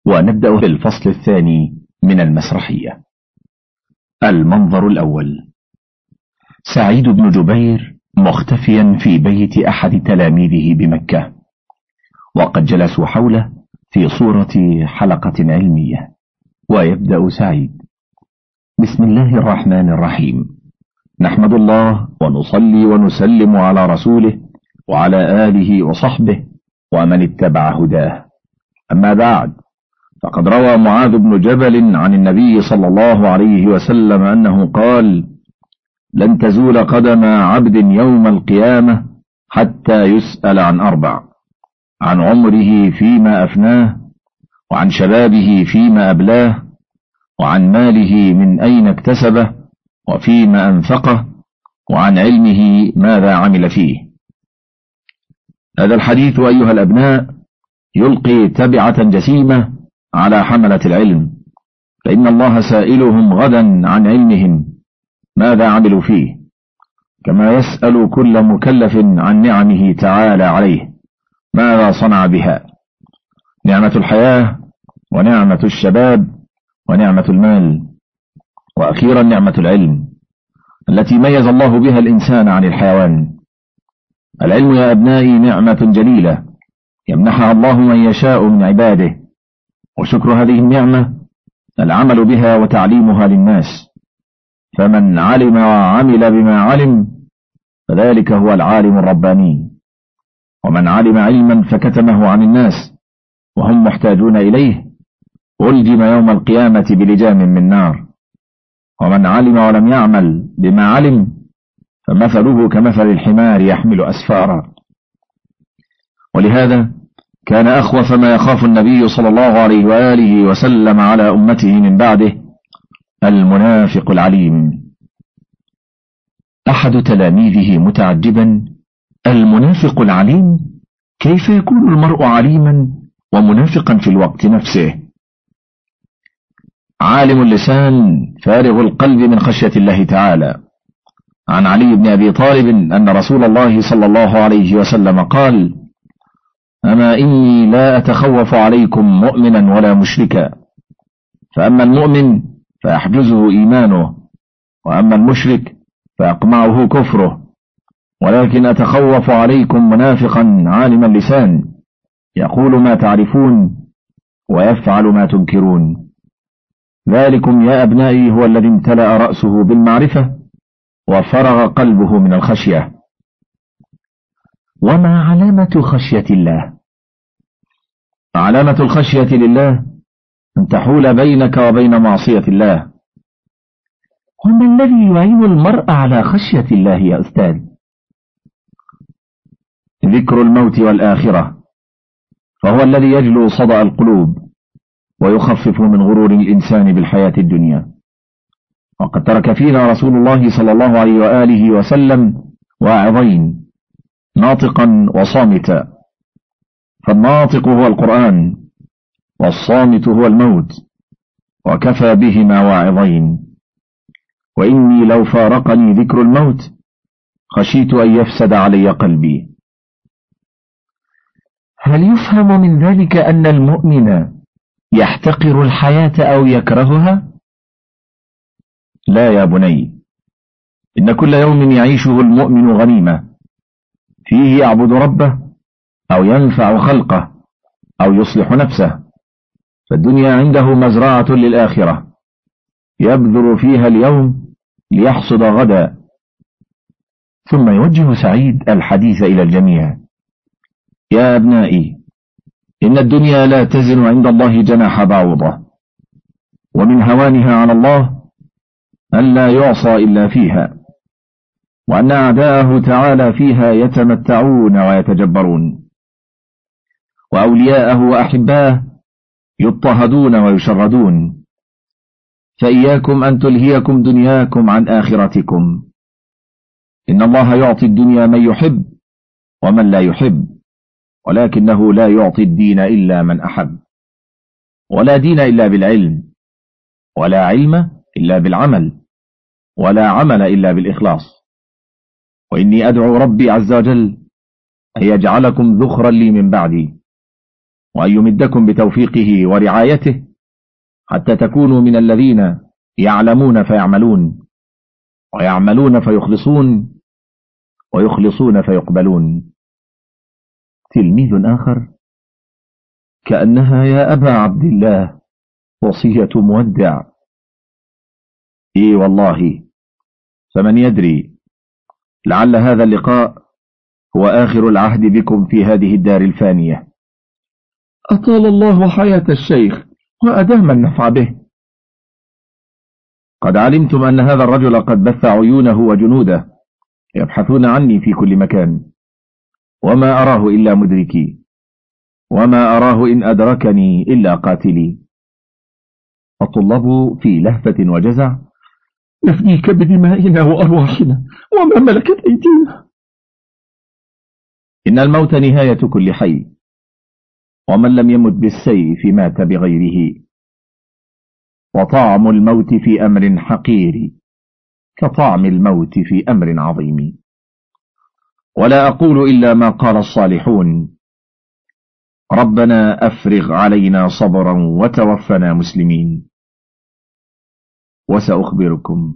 ونبدأ بالفصل الثاني من المسرحية. المنظر الأول: سعيد بن جبير مختفيا في بيت أحد تلاميذه بمكة، وقد جلسوا حوله في صورة حلقة علمية. ويبدأ سعيد: بسم الله الرحمن الرحيم، نحمد الله ونصلي ونسلم على رسوله وعلى آله وصحبه ومن اتبع هداه، أما بعد، فقد روى معاذ بن جبل عن النبي صلى الله عليه وسلم أنه قال: لن تزول قدم عبد يوم القيامة حتى يسأل عن أربع: عن عمره فيما أفناه، وعن شبابه فيما أبلاه، وعن ماله من أين اكتسبه وفيما أنفقه، وعن علمه ماذا عمل فيه. هذا الحديث أيها الأبناء يلقي تبعة جسيمة على حملة العلم، فإن الله سائلهم غدا عن علمهم ماذا عملوا فيه، كما يسأل كل مكلف عن نعمه تعالى عليه ماذا صنع بها: نعمة الحياة، ونعمة الشباب، ونعمة المال، وأخيرا نعمة العلم التي ميز الله بها الإنسان عن الحيوان. العلم يا أبنائي نعمة جليلة يمنحها الله من يشاء من عباده، وشكر هذه النعمة العمل بها وتعليمها للناس، فمن علم وعمل بما علم فذلك هو العالم الرباني، ومن علم علما فكتمه عن الناس وهم محتاجون إليه ألجم يوم القيامة بلجام من نار. ومن علم ولم يعمل بما علم فمثله كمثل الحمار يحمل أسفارا. ولهذا كان أخوف ما يخاف النبي صلى الله عليه وآله وسلم على أمته من بعده المنافق العليم. أحد تلاميذه متعجبا: المنافق العليم؟ كيف يكون المرء عليما ومنافقا في الوقت نفسه؟ عالم اللسان فارغ القلب من خشية الله تعالى. عن علي بن أبي طالب أن رسول الله صلى الله عليه وسلم قال: أما إني لا أتخوف عليكم مؤمنا ولا مشركا، فأما المؤمن فيحجزه إيمانه، وأما المشرك فيقمعه كفره، ولكن أتخوف عليكم منافقا عالم اللسان يقول ما تعرفون ويفعل ما تنكرون. ذلكم يا أبنائي هو الذي امتلأ رأسه بالمعرفة وفرغ قلبه من الخشية. وما علامة خشية الله؟ علامة الخشية لله أن تحول بينك وبين معصية الله. وما الذي يعين المرء على خشية الله يا أستاذ؟ ذكر الموت والآخرة، فهو الذي يجلو صدأ القلوب ويخفف من غرور الإنسان بالحياة الدنيا. وقد ترك فينا رسول الله صلى الله عليه وآله وسلم واعظين: ناطقا وصامتا، فالناطق هو القرآن، والصامت هو الموت، وكفى بهما واعظين. وإني لو فارقني ذكر الموت خشيت أن يفسد علي قلبي. هل يفهم من ذلك أن المؤمن يحتقر الحياة أو يكرهها؟ لا يا بني، إن كل يوم يعيشه المؤمن غنيمة، فيه يعبد ربه أو ينفع خلقه أو يصلح نفسه، فالدنيا عنده مزرعة للآخرة يبذر فيها اليوم ليحصد غدا. ثم يوجه سعيد الحديث إلى الجميع: يا أبنائي، إن الدنيا لا تزن عند الله جناح بعوضة، ومن هوانها على الله أن لا يعصى إلا فيها، وأن أعداءه تعالى فيها يتمتعون ويتجبرون، وأولياءه وأحباه يضطهدون ويشردون. فإياكم أن تلهيكم دنياكم عن آخرتكم. إن الله يعطي الدنيا من يحب ومن لا يحب، ولكنه لا يعطي الدين إلا من أحب. ولا دين إلا بالعلم، ولا علم إلا بالعمل، ولا عمل إلا بالإخلاص. وإني أدعو ربي عز وجل أن يجعلكم ذخرا لي من بعدي، وأن يمدكم بتوفيقه ورعايته حتى تكونوا من الذين يعلمون فيعملون، ويعملون فيخلصون، ويخلصون فيقبلون. تلميذ آخر: كأنها يا أبا عبد الله وصية مودع. إي والله، فمن يدري، لعل هذا اللقاء هو آخر العهد بكم في هذه الدار الفانية. أطال الله حياة الشيخ وأدام النفع به. قد علمتم أن هذا الرجل قد بث عيونه وجنوده يبحثون عني في كل مكان، وما أراه إلا مدركي، وما أراه إن أدركني إلا قاتلي. الطلاب في لهفة وجزع: نفديك بدمائنا وأرواحنا وما ملكت أيدينا. إن الموت نهاية كل حي، ومن لم يمت بالسيف مات بغيره، وطعم الموت في أمر حقير كطعم الموت في أمر عظيم. ولا أقول إلا ما قال الصالحون: ربنا أفرغ علينا صبرا وتوفنا مسلمين. وسأخبركم،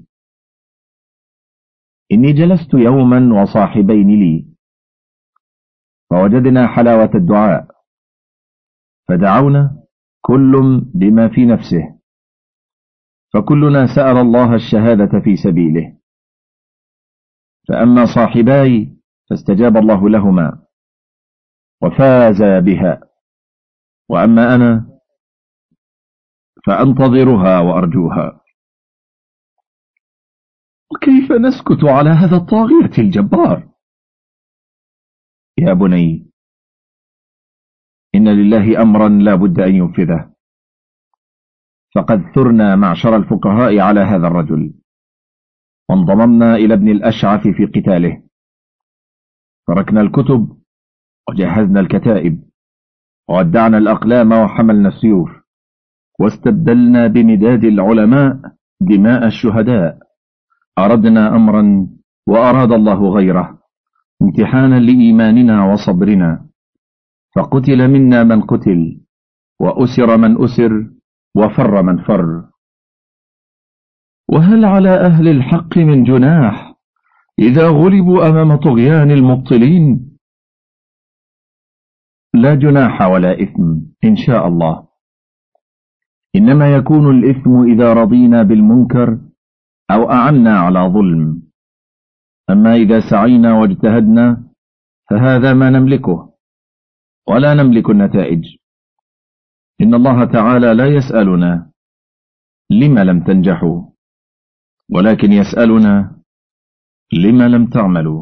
إني جلست يوما وصاحبين لي، فوجدنا حلاوة الدعاء، فدعونا كل بما في نفسه، فكلنا سأل الله الشهادة في سبيله. فأما صاحباي فاستجاب الله لهما وفازا بها، وأما أنا فأنتظرها وأرجوها. وكيف نسكت على هذا الطاغية الجبار؟ يا بني، إن لله أمرا لا بد أن ينفذه، فقد ثرنا معشر الفقهاء على هذا الرجل، وانضممنا إلى ابن الأشعث في قتاله، تركنا الكتب وجهزنا الكتائب، وودعنا الأقلام وحملنا السيوف، واستبدلنا بمداد العلماء دماء الشهداء. أردنا أمرا وأراد الله غيره، امتحانا لإيماننا وصبرنا، فقتل منا من قتل، وأسر من أسر، وفر من فر. وهل على أهل الحق من جناح إذا غلبوا أمام طغيان المبطلين؟ لا جناح ولا إثم إن شاء الله، إنما يكون الإثم إذا رضينا بالمنكر أو أعنا على ظلم. أما إذا سعينا واجتهدنا فهذا ما نملكه، ولا نملك النتائج. إن الله تعالى لا يسألنا لما لم تنجحوا، ولكن يسألنا لما لم تعملوا.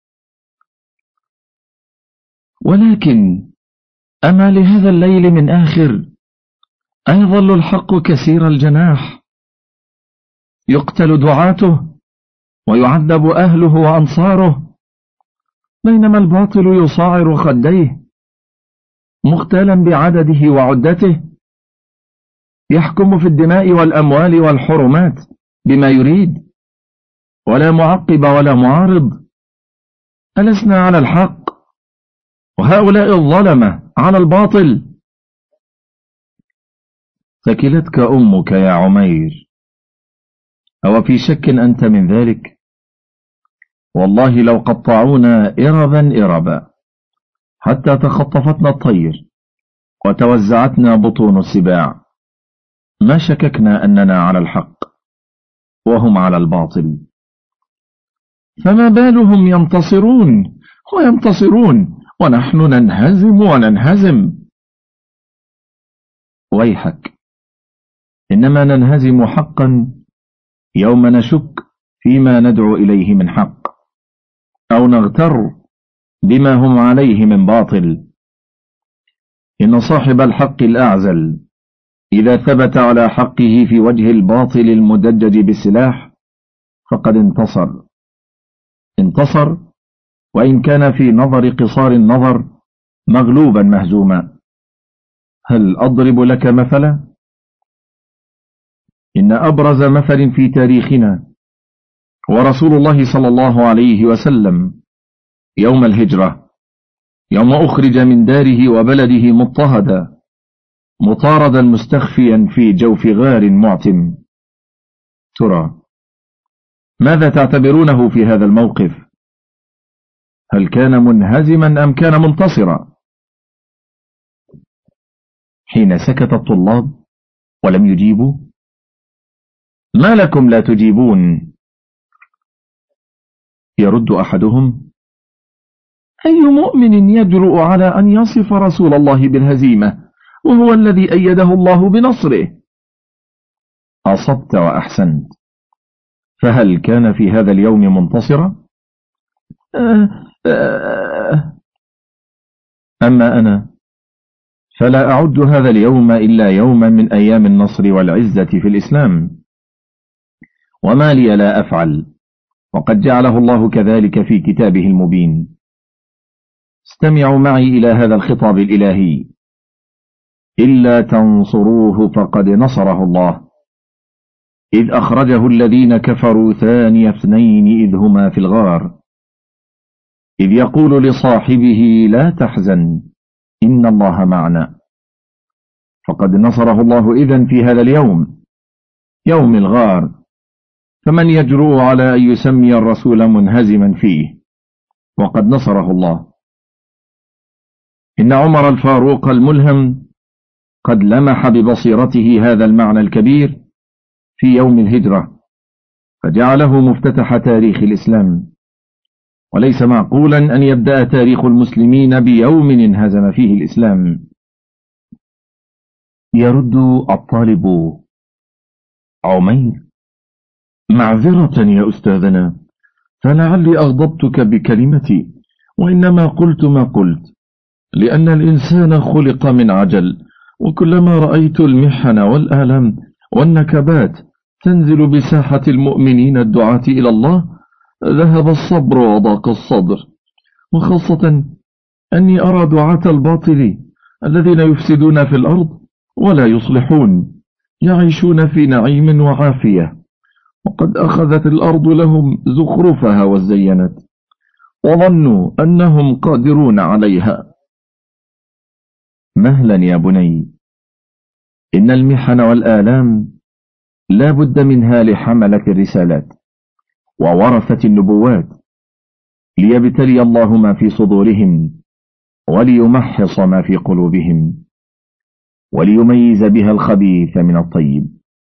ولكن أما لهذا الليل من آخر أيظل الحق كثير الجناح، يقتل دعاته ويعذب أهله وأنصاره، بينما الباطل يصاعر خديه مختالا بعدده وعدته، يحكم في الدماء والأموال والحرمات بما يريد، ولا معقب ولا معارض. ألسنا على الحق وهؤلاء الظلمة على الباطل؟ ثكلتك أمك يا عمير، أو في شك أنت من ذلك؟ والله لو قطعونا إربا إربا حتى تخطفتنا الطير وتوزعتنا بطون السباع، ما شككنا أننا على الحق وهم على الباطل. فما بالهم ينتصرون وينتصرون ونحن ننهزم وننهزم؟ ويحك، إنما ننهزم حقا يوم نشك فيما ندعو إليه من حق، أو نغتر بما هم عليه من باطل. إن صاحب الحق الأعزل إذا ثبت على حقه في وجه الباطل المدجج بالسلاح فقد انتصر، وإن كان في نظر قصار النظر مغلوبا مهزوما. هل أضرب لك مثلا؟ إن أبرز مثل في تاريخنا ورسول الله صلى الله عليه وسلم يوم الهجرة، يوم أخرج من داره وبلده مضطهدا مطاردا مستخفيا في جوف غار معتم. ترى ماذا تعتبرونه في هذا الموقف؟ هل كان منهزما أم كان منتصرا؟ حين سكت الطلاب ولم يجيبوا: ما لكم لا تجيبون؟ يرد أحدهم: أي مؤمن يجرؤ على أن يصف رسول الله بالهزيمة وهو الذي أيده الله بنصره؟ أصبت وأحسنت. فهل كان في هذا اليوم منتصرا؟ أما أنا فلا أعد هذا اليوم إلا يوما من أيام النصر والعزة في الإسلام، وما لي لا أفعل، وقد جعله الله كذلك في كتابه المبين. استمعوا معي إلى هذا الخطاب الإلهي: إلا تنصروه فقد نصره الله، إذ أخرجه الذين كفروا ثاني اثنين إذ هما في الغار، إذ يقول لصاحبه لا تحزن إن الله معنا. فقد نصره الله إذن في هذا اليوم، يوم الغار، فمن يجرؤ على أن يسمي الرسول منهزما فيه؟ وقد نصره الله. إن عمر الفاروق الملهم قد لمح ببصيرته هذا المعنى الكبير في يوم الهجرة، فجعله مفتتح تاريخ الإسلام، وليس معقولا أن يبدأ تاريخ المسلمين بيوم انهزم فيه الإسلام. يرد الطالب: عمير، معذرة يا أستاذنا، فلعلي أغضبتك بكلمتي، وإنما قلت ما قلت لأن الإنسان خلق من عجل، وكلما رأيت المحن والآلام والنكبات تنزل بساحة المؤمنين الدعاة إلى الله ذهب الصبر وضاق الصدر، وخاصة أني أرى دعاة الباطل الذين يفسدون في الأرض ولا يصلحون يعيشون في نعيم وعافية، وقد أخذت الأرض لهم زخرفها وزينت، وظنوا أنهم قادرون عليها. مهلا يا بني، إن المحن والآلام لا بد منها لحملة الرسالات وورثة النبوات، ليبتلي الله ما في صدورهم وليمحص ما في قلوبهم، وليميز بها الخبيث من الطيب.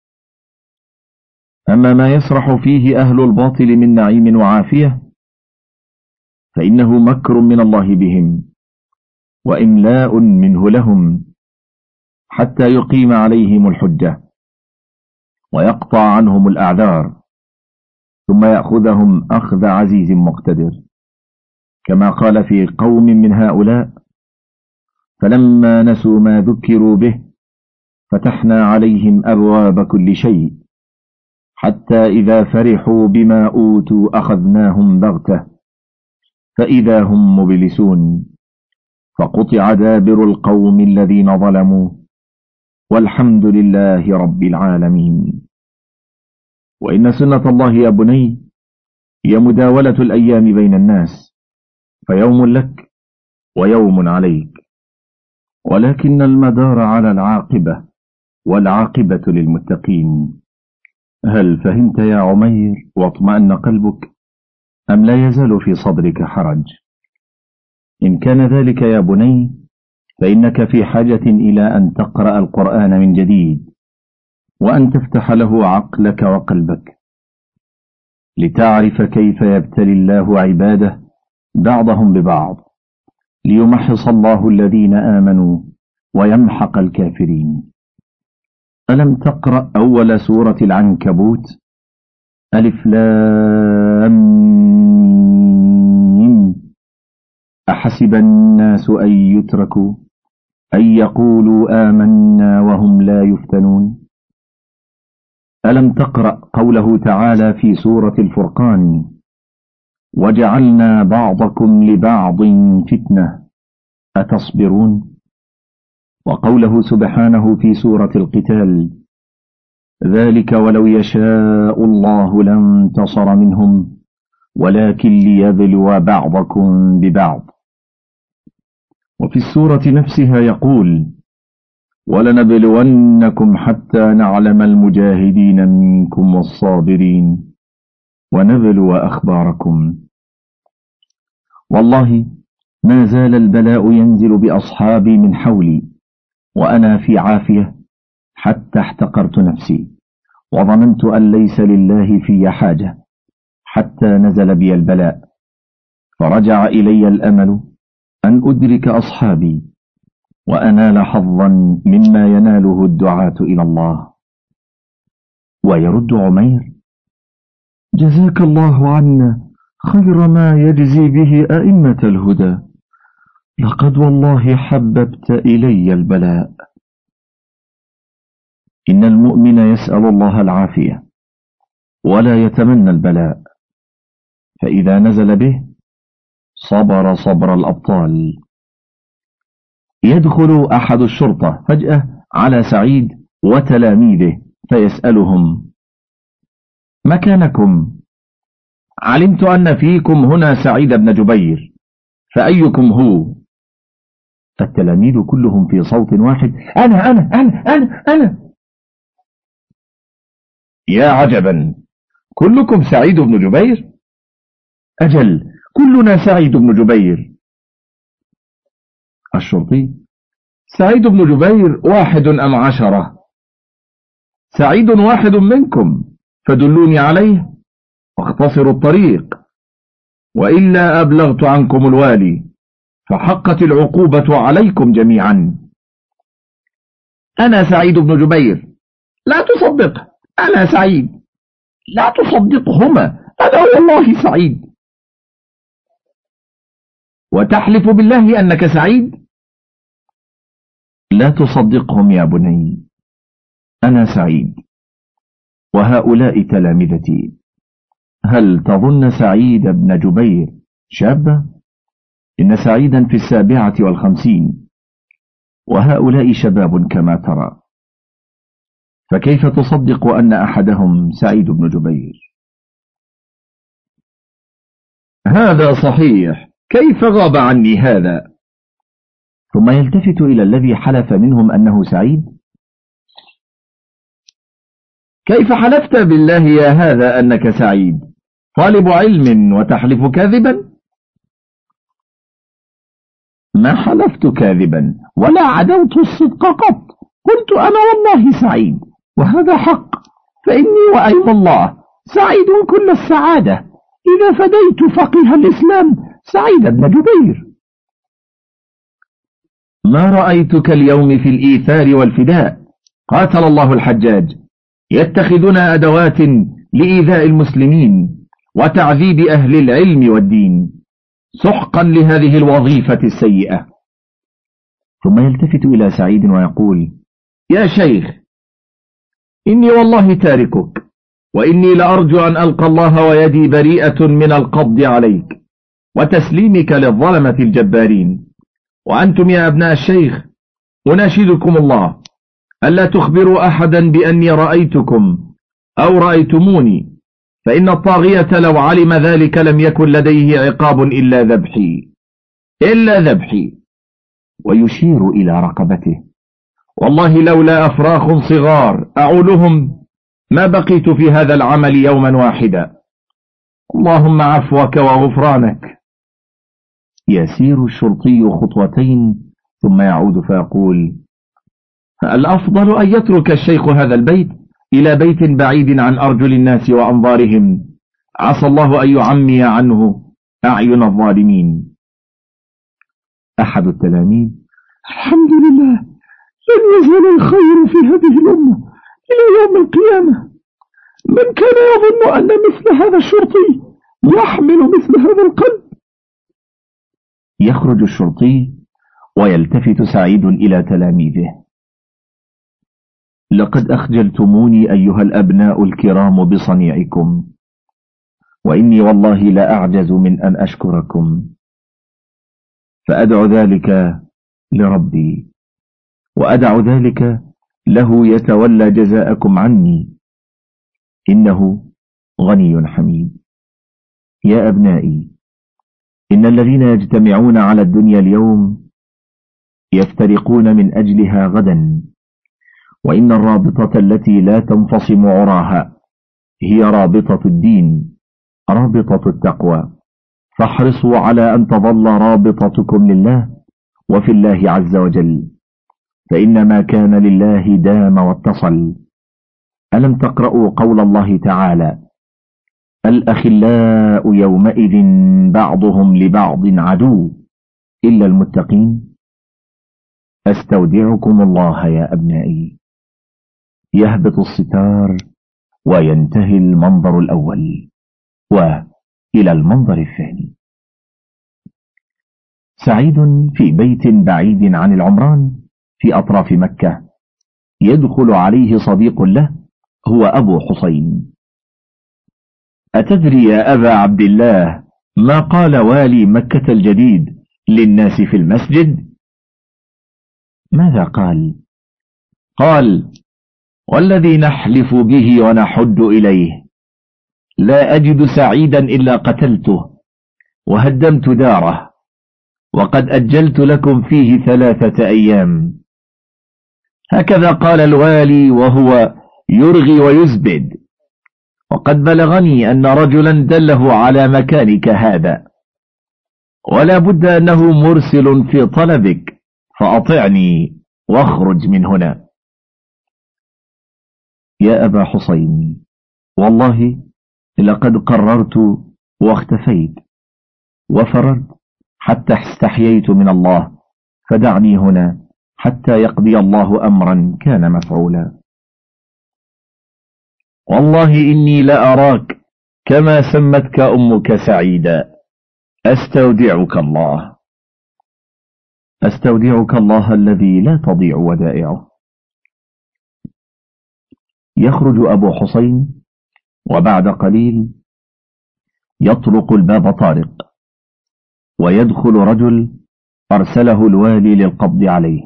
أما ما يسرح فيه أهل الباطل من نعيم وعافية فإنه مكر من الله بهم وإملاء منه لهم، حتى يقيم عليهم الحجة ويقطع عنهم الأعذار، ثم يأخذهم أخذ عزيز مقتدر، كما قال في قوم من هؤلاء: فلما نسوا ما ذكروا به فتحنا عليهم أبواب كل شيء حتى إذا فرحوا بما أوتوا أخذناهم بغتة فإذا هم مبلسون، فقطع دابر القوم الذين ظلموا والحمد لله رب العالمين. وإن سنة الله يا بني هي مداولة الأيام بين الناس، فيوم لك ويوم عليك، ولكن المدار على العاقبة، والعاقبة للمتقين. هل فهمت يا عمير واطمأن قلبك، أم لا يزال في صدرك حرج؟ إن كان ذلك يا بني فإنك في حاجة إلى أن تقرأ القرآن من جديد، وأن تفتح له عقلك وقلبك، لتعرف كيف يبتلي الله عباده بعضهم ببعض، ليمحص الله الذين آمنوا ويمحق الكافرين. ألم تقرأ أول سورة العنكبوت؟ ألف لام ميم. أحسب الناس أن يتركوا أن يقولوا آمنا وهم لا يفتنون؟ ألم تقرأ قوله تعالى في سورة الفرقان: وجعلنا بعضكم لبعض فتنة أتصبرون؟ وقوله سبحانه في سورة القتال: ذلك ولو يشاء الله لانتصر منهم ولكن ليبلو بعضكم ببعض. وفي السورة نفسها يقول: ولنبلونكم حتى نعلم المجاهدين منكم والصابرين ونبلو أخباركم. والله ما زال البلاء ينزل بأصحابي من حولي وأنا في عافية، حتى احتقرت نفسي وظننت أن ليس لله في حاجة، حتى نزل بي البلاء، فرجع إلي الأمل أن أدرك أصحابي وأنال حظا مما يناله الدعاة إلى الله. ويرد عمير: جزاك الله عنا خير ما يجزي به أئمة الهدى، لقد والله حببت إلي البلاء. إن المؤمن يسأل الله العافية ولا يتمنى البلاء، فإذا نزل به صبر صبر الأبطال. يدخل أحد الشرطة فجأة على سعيد وتلاميذه فيسألهم: مكانكم؟ علمت أن فيكم هنا سعيد بن جبير، فأيكم هو؟ فالتلاميذ كلهم في صوت واحد: أنا أنا أنا أنا أنا. يا عجبا، كلكم سعيد بن جبير؟ أجل، كلنا سعيد بن جبير. الشرطي: سعيد بن جبير 1 أم 10؟ سعيد 1 منكم، فدلوني عليه واختصروا الطريق، وإلا أبلغت عنكم الوالي فحقت العقوبة عليكم جميعا. أنا سعيد بن جبير. لا تصدقه، أنا سعيد. لا تصدقهما، أنا والله سعيد. وتحلف بالله أنك سعيد؟ لا تصدقهم يا بني، أنا سعيد وهؤلاء تلامذتي. هل تظن سعيد بن جبير شابا؟ إن سعيدا في 57 وهؤلاء شباب كما ترى، فكيف تصدق أن أحدهم سعيد بن جبير؟ هذا صحيح، كيف غاب عني هذا؟ ثم يلتفت إلى الذي حلف منهم أنه سعيد: كيف حلفت بالله يا هذا أنك سعيد؟ طالب علم وتحلف كاذبا؟ ما حلفت كاذبا ولا عدوت الصدق قط، قلت أنا والله سعيد، وهذا حق، فإني وأيم الله سعيد كل السعادة إذا فديت فقيه الإسلام سعيد بن جبير. ما رأيتك اليوم في الإيثار والفداء. قاتل الله الحجاج، يتخذون أدوات لإيذاء المسلمين وتعذيب أهل العلم والدين. سحقا لهذه الوظيفة السيئة. ثم يلتفت إلى سعيد ويقول: يا شيخ، إني والله تاركك، وإني لأرجو أن ألقى الله ويدي بريئة من القبض عليك وتسليمك للظلمة الجبارين. وأنتم يا أبناء الشيخ أناشدكم الله ألا تخبروا أحدا بأني رأيتكم أو رأيتموني، فإن الطاغية لو علم ذلك لم يكن لديه عقاب إلا ذبحي. ويشير إلى رقبته: والله لولا أفراخ صغار أعولهم ما بقيت في هذا العمل يوما واحدا. اللهم عفوك وغفرانك. يسير الشرطي خطوتين ثم يعود فيقول: الأفضل أن يترك الشيخ هذا البيت إلى بيت بعيد عن أرجل الناس وأنظارهم، عسى الله أن يعمي عنه أعين الظالمين. أحد التلاميذ: الحمد لله، لن يزال الخير في هذه الأمة إلى يوم القيامة. من كان يظن أن مثل هذا الشرطي يحمل مثل هذا القلب؟ يخرج الشرطي ويلتفت سعيد إلى تلاميذه: لقد أخجلتموني أيها الأبناء الكرام بصنيعكم، وإني والله لا أعجز من أن أشكركم، فأدعو ذلك لربي وأدع ذلك له يتولى جزاءكم عني، إنه غني حميد. يا أبنائي، إن الذين يجتمعون على الدنيا اليوم يفترقون من أجلها غدا، وإن الرابطة التي لا تنفصم عراها هي رابطة الدين، رابطة التقوى، فاحرصوا على أن تظل رابطتكم لله وفي الله عز وجل، فإن ما كان لله دام واتصل. ألم تقرأوا قول الله تعالى: الأخلاء يومئذ بعضهم لبعض عدو إلا المتقين؟ أستودعكم الله يا أبنائي. يهبط الستار وينتهي المنظر الأول، وإلى المنظر الثاني. سعيد في بيت بعيد عن العمران في أطراف مكة، يدخل عليه صديق له هو أبو حسين. أتدري يا أبا عبد الله ما قال والي مكة الجديد للناس في المسجد؟ ماذا قال؟ قال: والذي نحلف به ونحد إليه، لا أجد سعيدا إلا قتلته وهدمت داره، وقد أجلت لكم فيه 3 أيام. هكذا قال الوالي وهو يرغي ويزبد، وقد بلغني أن رجلا دله على مكانك هذا، ولا بد أنه مرسل في طلبك، فأطعني واخرج من هنا. يا أبا حسين، والله لقد قررت واختفيت وفررت حتى استحييت من الله، فدعني هنا حتى يقضي الله أمرا كان مفعولا. والله إني لأراك كما سمتك أمك سعيدا. أستودعك الله. أستودعك الله الذي لا تضيع ودائعه. يخرج أبو حسين، وبعد قليل يطرق الباب طارق، ويدخل رجل أرسله الوالي للقبض عليه.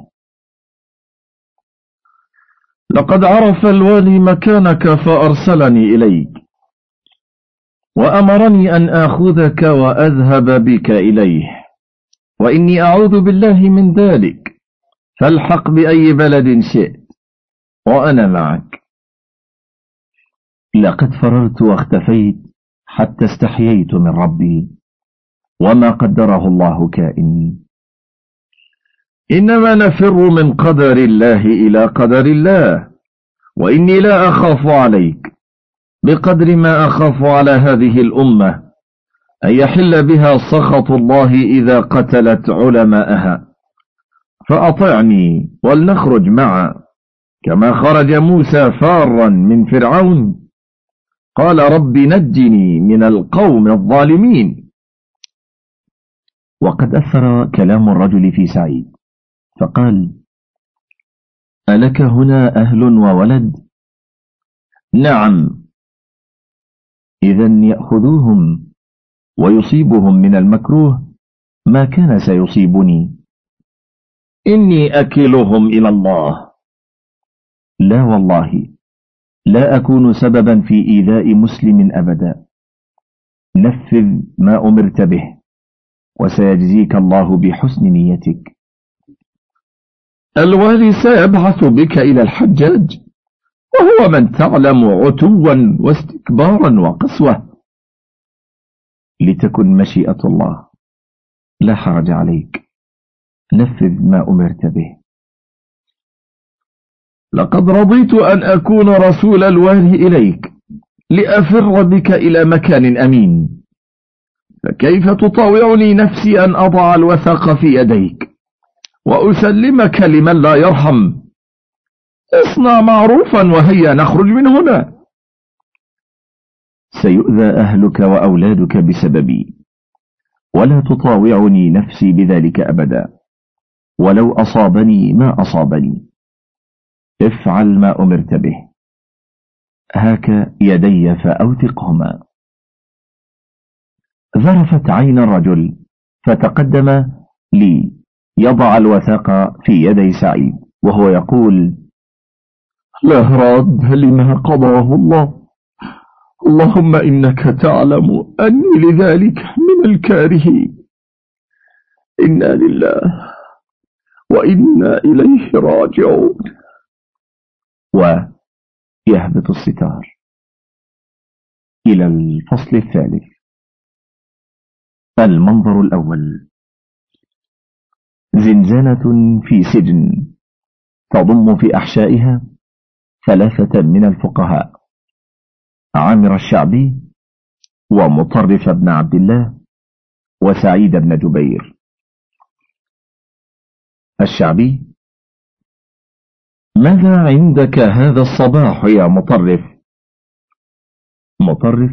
لقد عرف الوالي مكانك فأرسلني إليك، وأمرني أن آخذك وأذهب بك إليه، وإني أعوذ بالله من ذلك، فالحق بأي بلد شئت وأنا معك. لقد فررت واختفيت حتى استحييت من ربي، وما قدره الله كائن. إنما نفر من قدر الله إلى قدر الله، وإني لا أخاف عليك بقدر ما أخاف على هذه الأمة أن يحل بها سخط الله إذا قتلت علماءها، فأطعني ولنخرج معا، كما خرج موسى فارا من فرعون، قال رب نجني من القوم الظالمين. وقد أثر كلام الرجل في سعيد، فقال: ألك هنا أهل وولد؟ نعم. إذن يأخذوهم ويصيبهم من المكروه ما كان سيصيبني. إني أكلهم إلى الله. لا والله، لا أكون سببا في إيذاء مسلم أبدا. نفذ ما أمرت به، وسيجزيك الله بحسن نيتك. الوالي سيبعث بك إلى الحجاج، وهو من تعلم عتوا واستكبارا وقسوة. لتكن مشيئة الله، لا حرج عليك. نفذ ما أمرت به. لقد رضيت أن أكون رسول الوالي إليك لأفر بك إلى مكان أمين، فكيف تطاوعني نفسي أن أضع الوثاق في يديك وأسلمك لمن لا يرحم؟ اصنع معروفا وهيا نخرج من هنا. سيؤذى أهلك وأولادك بسببي، ولا تطاوعني نفسي بذلك أبدا، ولو أصابني ما أصابني. افعل ما أمرت به. هاك يدي فأوثقهما. ذرفت عين الرجل فتقدم لي يضع الوثاق في يدي سعيد وهو يقول: لا راد لما قضاه الله، اللهم إنك تعلم أني لذلك من الكارهين. إنا لله وإنا إليه راجعون. ويهبط الستار. إلى الفصل الثالث. المنظر الأول. زنزانة في سجن تضم في أحشائها 3 من الفقهاء: عامر الشعبي، ومطرف بن عبد الله، وسعيد بن جبير. الشعبي: ماذا عندك هذا الصباح يا مطرف؟ مطرف: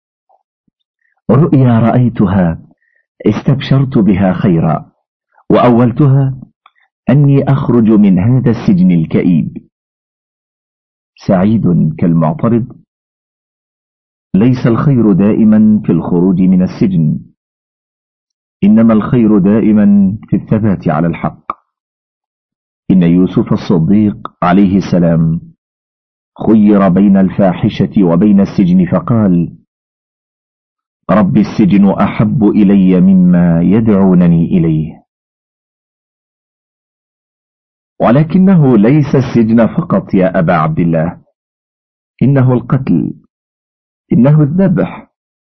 رؤيا رأيتها استبشرت بها خيرا، وأولتها أني أخرج من هذا السجن الكئيب. سعيد كالمعترض: ليس الخير دائما في الخروج من السجن، إنما الخير دائما في الثبات على الحق. إن يوسف الصديق عليه السلام خير بين الفاحشة وبين السجن فقال: رب السجن أحب إلي مما يدعونني إليه. ولكنه ليس السجن فقط يا أبا عبد الله، إنه القتل، إنه الذبح.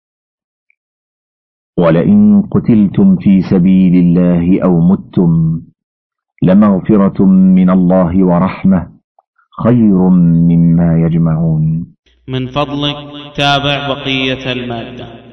ولئن قتلتم في سبيل الله أو متم لمغفرة من الله ورحمة خير مما يجمعون. من فضلك تابع بقية المادة.